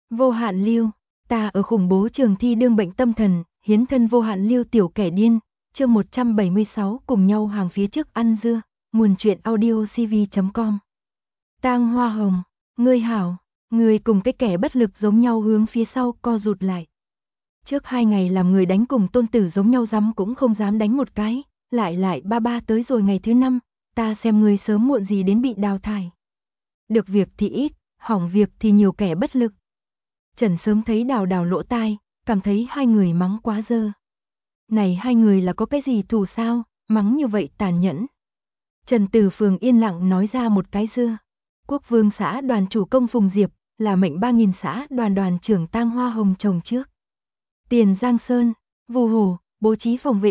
Vô hạn lưu, ta ở khủng bố trường thi đương bệnh tâm thần, hiến thân vô hạn lưu tiểu kẻ điên, chương 176 cùng nhau hàng phía trước ăn dưa, nguồn truyện audio cv.com. Tang Hoa Hồng, ngươi hảo, ngươi cùng cái kẻ bất lực giống nhau hướng phía sau co rụt lại. Trước 2 ngày làm người đánh cùng tôn tử giống nhau dám cũng không dám đánh một cái, lại ba tới rồi ngày thứ 5, ta xem ngươi sớm muộn gì đến bị đào thải. Được việc thì ít, hỏng việc thì nhiều kẻ bất lực. Trần sớm thấy đào lỗ tai, cảm thấy hai người mắng quá dơ. Này hai người là có cái gì thù sao, mắng như vậy tàn nhẫn. Trần Từ Phường yên lặng nói ra một cái dưa. Quốc Vương xã đoàn chủ công Phùng Diệp, là mệnh 3.000 xã đoàn trưởng Tang Hoa Hồng trồng trước. Tiền Giang Sơn, Vu Hồ, bố trí phòng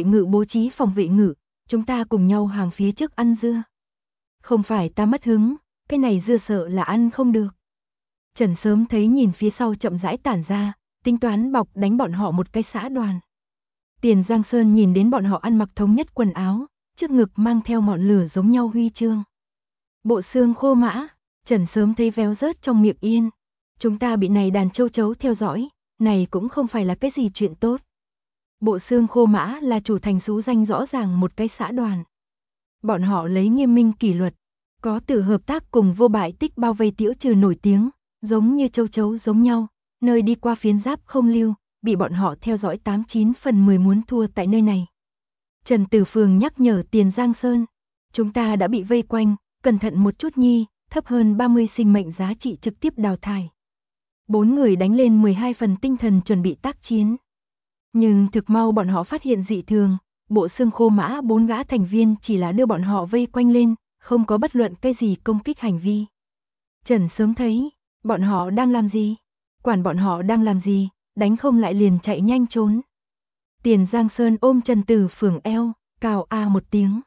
vệ ngự, chúng ta cùng nhau hàng phía trước ăn dưa. Không phải ta mất hứng, cái này dưa sợ là ăn không được. Trần sớm thấy nhìn phía sau chậm rãi tản ra, tính toán bọc đánh bọn họ một cái xã đoàn. Tiền Giang Sơn nhìn đến bọn họ ăn mặc thống nhất quần áo, trước ngực mang theo ngọn lửa giống nhau huy chương. Bộ xương khô mã, Trần sớm thấy véo rớt trong miệng yên. Chúng ta bị này đàn châu chấu theo dõi, này cũng không phải là cái gì chuyện tốt. Bộ xương khô mã là chủ thành xú danh rõ ràng một cái xã đoàn. Bọn họ lấy nghiêm minh kỷ luật, có từ hợp tác cùng vô bại tích bao vây Tiễu Trừ nổi tiếng, giống như châu chấu giống nhau, nơi đi qua phiến giáp không lưu, bị bọn họ theo dõi 89 phần 10 muốn thua tại nơi này. Trần Từ Phường nhắc nhở Tiền Giang Sơn, chúng ta đã bị vây quanh, cẩn thận một chút nhi, thấp hơn 30 sinh mệnh giá trị trực tiếp đào thải. 4 người đánh lên 12 phần tinh thần chuẩn bị tác chiến. Nhưng thực mau bọn họ phát hiện dị thường, bộ xương khô mã 4 gã thành viên chỉ là đưa bọn họ vây quanh lên, không có bất luận cái gì công kích hành vi. Trần sớm thấy, bọn họ đang làm gì? Quản bọn họ đang làm gì, đánh không lại liền chạy nhanh trốn. Tiền Giang Sơn ôm Trần Từ Phường eo, cào a một tiếng.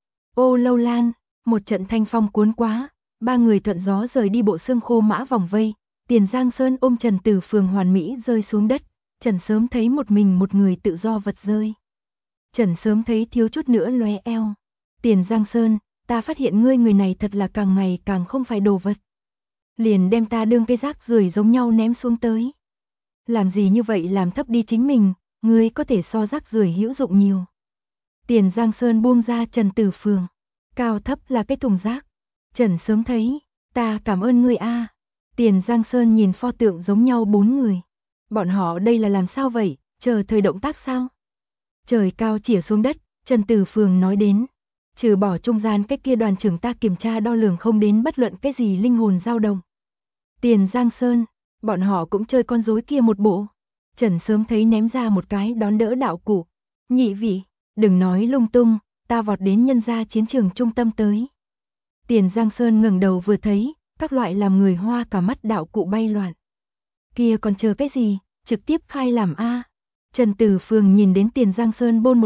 Ô Lâu Lan, một trận thanh phong cuốn quá, 3 người thuận gió rời đi bộ xương khô mã vòng vây. Tiền Giang Sơn ôm Trần Từ Phường hoàn mỹ rơi xuống đất, Trần sớm thấy một người tự do vật rơi. Trần sớm thấy thiếu chút nữa lóe eo. Tiền Giang Sơn, ta phát hiện ngươi người này thật là càng ngày càng không phải đồ vật. Liền đem ta đương cái rác rưởi giống nhau ném xuống tới. Làm gì như vậy làm thấp đi chính mình, ngươi có thể so rác rưởi hữu dụng nhiều. Tiền Giang Sơn buông ra Trần Từ Phường, cao thấp là cái thùng rác. Trần sớm thấy, ta cảm ơn ngươi a. Tiền Giang Sơn nhìn pho tượng giống nhau 4 người. Bọn họ đây là làm sao vậy, chờ thời động tác sao? Trời cao chĩa xuống đất, Trần Từ Phường nói đến. Trừ bỏ trung gian cái kia đoàn trưởng ta kiểm tra đo lường không đến bất luận cái gì linh hồn dao động. Tiền Giang Sơn, bọn họ cũng chơi con rối kia một bộ. Trần sớm thấy ném ra một cái đón đỡ đạo cụ. Nhị vị, đừng nói lung tung, ta vọt đến nhân gia chiến trường trung tâm tới. Tiền Giang Sơn ngẩng đầu vừa thấy, các loại làm người hoa cả mắt đạo cụ bay loạn. Kia còn chờ cái gì, trực tiếp khai làm a. Trần Từ Phường nhìn đến Tiền Giang Sơn bôn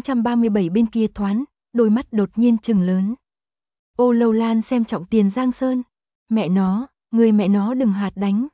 1437 bên kia thoáng, đôi mắt đột nhiên trừng lớn. Ô Lâu Lan xem trọng Tiền Giang Sơn, mẹ nó, người mẹ nó đừng hạt đánh.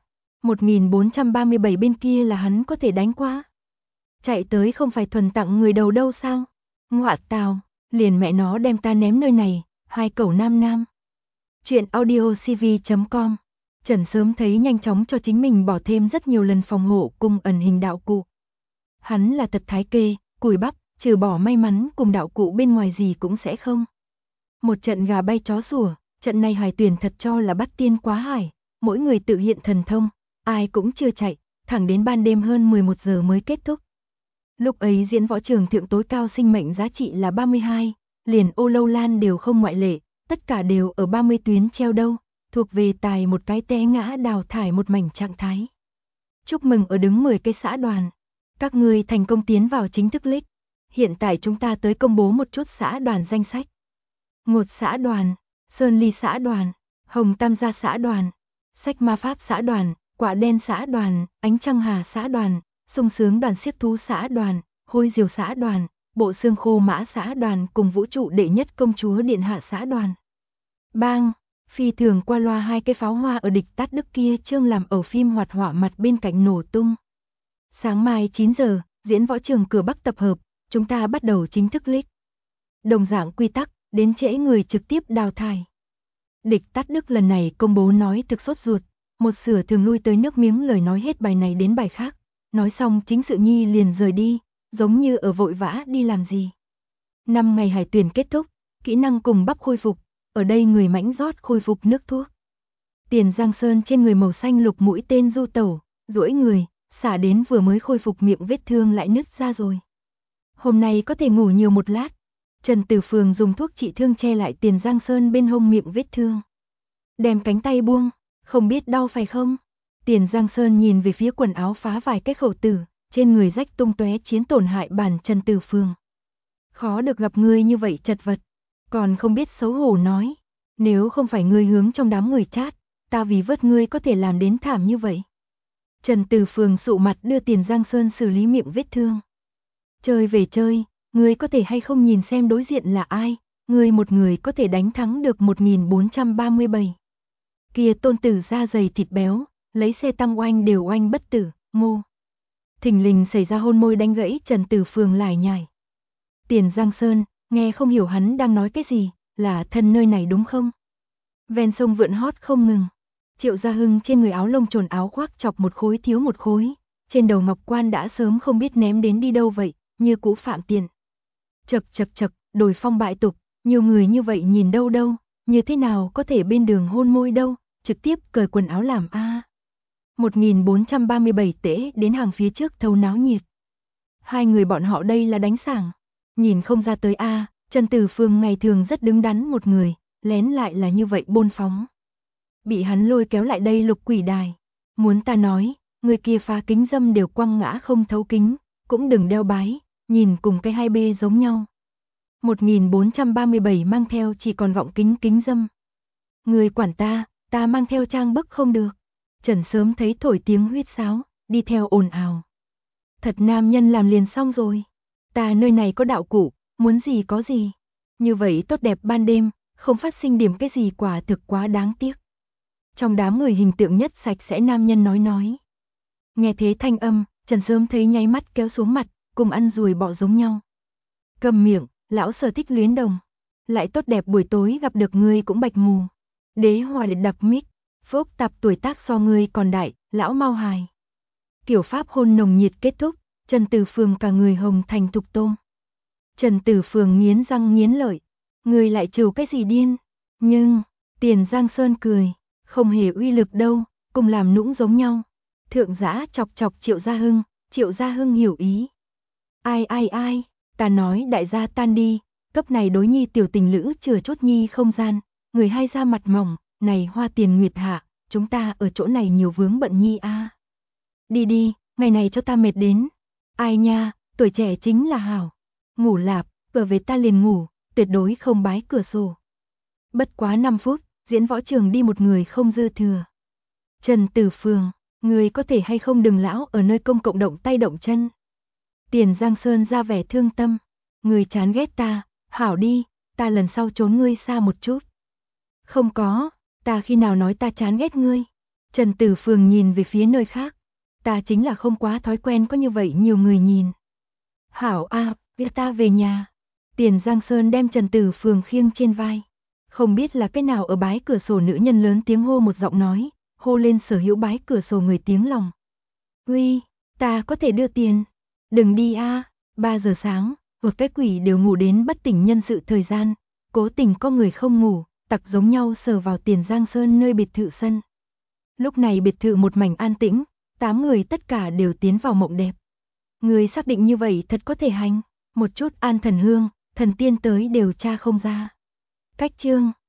1437 bên kia là hắn có thể đánh qua. Chạy tới không phải thuần tặng người đầu đâu sao? Ngoạ tào, liền mẹ nó đem ta ném nơi này, hai cẩu nam. Chuyện audio cv.com. Trần sớm thấy nhanh chóng cho chính mình bỏ thêm rất nhiều lần phòng hộ cùng ẩn hình đạo cụ. Hắn là tật thái kê, cùi bắp, trừ bỏ may mắn cùng đạo cụ bên ngoài gì cũng sẽ không. Một trận gà bay chó sủa, trận này Hải Tuyển thật cho là bắt tiên quá hải, mỗi người tự hiện thần thông, ai cũng chưa chạy, thẳng đến ban đêm hơn 11 giờ mới kết thúc. Lúc ấy diễn võ trường thượng tối cao sinh mệnh giá trị là 32, liền Ô Lâu Lan đều không ngoại lệ, tất cả đều ở 30 tuyến treo đâu, thuộc về tài một cái té ngã đào thải một mảnh trạng thái. Chúc mừng ở đứng 10 cái xã đoàn. Các ngươi thành công tiến vào chính thức league. Hiện tại chúng ta tới công bố một chút xã đoàn danh sách. Ngột xã đoàn, Sơn Ly xã đoàn, Hồng Tam Gia xã đoàn, Sách Ma Pháp xã đoàn, Quả Đen xã đoàn, Ánh Trăng Hà xã đoàn, Sung Sướng đoàn Xiếc Thú xã đoàn, Hôi Diều xã đoàn, Bộ Xương Khô Mã xã đoàn cùng Vũ trụ đệ nhất công chúa Điện Hạ xã đoàn. Bang, phi thường qua loa hai cái pháo hoa ở địch tát đức kia chương làm ở phim hoạt họa mặt bên cạnh nổ tung. Sáng mai 9 giờ, diễn võ trường cửa Bắc tập hợp, chúng ta bắt đầu chính thức league. Đồng dạng quy tắc, đến trễ người trực tiếp đào thải. Địch tát đức lần này công bố nói thực sốt ruột, một sửa thường lui tới nước miếng lời nói hết bài này đến bài khác, nói xong chính sự nhi liền rời đi, giống như ở vội vã đi làm gì. 5 ngày hải tuyển kết thúc, kỹ năng cùng bắp khôi phục, ở đây người mãnh rót khôi phục nước thuốc. Tiền Giang Sơn trên người màu xanh lục mũi tên du tẩu, duỗi người, xả đến vừa mới khôi phục miệng vết thương lại nứt ra rồi. Hôm nay có thể ngủ nhiều một lát. Trần Tử Phường dùng thuốc trị thương che lại Tiền Giang Sơn bên hông miệng vết thương. Đem cánh tay buông, không biết đau phải không? Tiền Giang Sơn nhìn về phía quần áo phá vài cái khẩu tử, trên người rách tung tóe chiến tổn hại bản Trần Tử Phường. Khó được gặp ngươi như vậy chật vật, còn không biết xấu hổ nói, nếu không phải ngươi hướng trong đám người chát, ta vì vớt ngươi có thể làm đến thảm như vậy. Trần Tử Phường sụ mặt đưa Tiền Giang Sơn xử lý miệng vết thương. Chơi về chơi, ngươi có thể hay không nhìn xem đối diện là ai, ngươi một người có thể đánh thắng được 1437. Kia tôn tử da dày thịt béo, lấy xe tăng oanh đều oanh bất tử, ngô. Thình lình xảy ra hôn môi đánh gãy Trần Tử Phường lải nhải. Tiền Giang Sơn, nghe không hiểu hắn đang nói cái gì, là thân nơi này đúng không? Ven sông vượn hót không ngừng. Triệu Gia Hưng trên người áo lông trồn áo khoác chọc một khối thiếu một khối, trên đầu ngọc quan đã sớm không biết ném đến đi đâu vậy, như cũ phạm tiền. Chật chật chật, đồi phong bại tục, nhiều người như vậy nhìn đâu đâu, như thế nào có thể bên đường hôn môi đâu, trực tiếp cởi quần áo làm a. 1437 tễ đến hàng phía trước thâu náo nhiệt. Hai người bọn họ đây là đánh sảng, nhìn không ra tới a, Trần Tử Phường ngày thường rất đứng đắn một người, lén lại là như vậy bôn phóng. Bị hắn lôi kéo lại đây Lục Quỷ Đài, muốn ta nói, người kia phá kính dâm đều quăng ngã không thấu kính, cũng đừng đeo bái, nhìn cùng cái hai bê giống nhau. 1437 mang theo chỉ còn gọng kính kính dâm. Người quản ta mang theo trang bức không được. Trần sớm thấy thổi tiếng huýt sáo, đi theo ồn ào. Thật nam nhân làm liền xong rồi. Ta nơi này có đạo cụ, muốn gì có gì. Như vậy tốt đẹp ban đêm, không phát sinh điểm cái gì quả thực quá đáng tiếc. Trong đám người hình tượng nhất sạch sẽ nam nhân nói. Nghe thế thanh âm, Trần sớm thấy nháy mắt kéo xuống mặt, cùng ăn ruồi bọ giống nhau. Cầm miệng, lão Sở thích luyến đồng. Lại tốt đẹp buổi tối gặp được ngươi cũng bạch mù. Đế hòa liệt đặc mic, phốc tạp tuổi tác so ngươi còn đại, lão mau hài. Kiểu pháp hôn nồng nhiệt kết thúc, Trần Tử Phường cả người hồng thành thục tôm. Trần Tử Phường nghiến răng nghiến lợi, ngươi lại trừ cái gì điên? Nhưng, Tiền Giang Sơn cười, không hề uy lực đâu, cùng làm nũng giống nhau. Thượng giã chọc chọc Triệu Gia Hưng hiểu ý. Ai, ta nói đại gia tan đi, cấp này đối nhi tiểu tình lữ chừa chốt nhi không gian, người hai ra mặt mỏng, này Hoa Tiền Nguyệt hạ, chúng ta ở chỗ này nhiều vướng bận nhi a. Đi, ngày này cho ta mệt đến. Ai nha, tuổi trẻ chính là hảo. Ngủ lạp, vừa về ta liền ngủ, tuyệt đối không bái cửa sổ. Bất quá 5 phút, diễn võ trường đi một người không dư thừa. Trần Tử Phường, người có thể hay không đừng lão ở nơi công cộng động tay động chân. Tiền Giang Sơn ra vẻ thương tâm, người chán ghét ta, hảo đi, ta lần sau trốn ngươi xa một chút. Không có, ta khi nào nói ta chán ghét ngươi. Trần Tử Phường nhìn về phía nơi khác, ta chính là không quá thói quen có như vậy nhiều người nhìn. Hảo a, việc ta về nhà. Tiền Giang Sơn đem Trần Tử Phường khiêng trên vai. Không biết là cái nào ở bái cửa sổ nữ nhân lớn tiếng hô một giọng nói, hô lên sở hữu bái cửa sổ người tiếng lòng. Uy, ta có thể đưa tiền. Đừng đi a, 3 giờ sáng, một cái quỷ đều ngủ đến bất tỉnh nhân sự thời gian, cố tình có người không ngủ, tặc giống nhau sờ vào Tiền Giang Sơn nơi biệt thự sân. Lúc này biệt thự một mảnh an tĩnh, 8 người tất cả đều tiến vào mộng đẹp. Người xác định như vậy thật có thể hành, một chút an thần hương, thần tiên tới đều tra không ra. Cách chương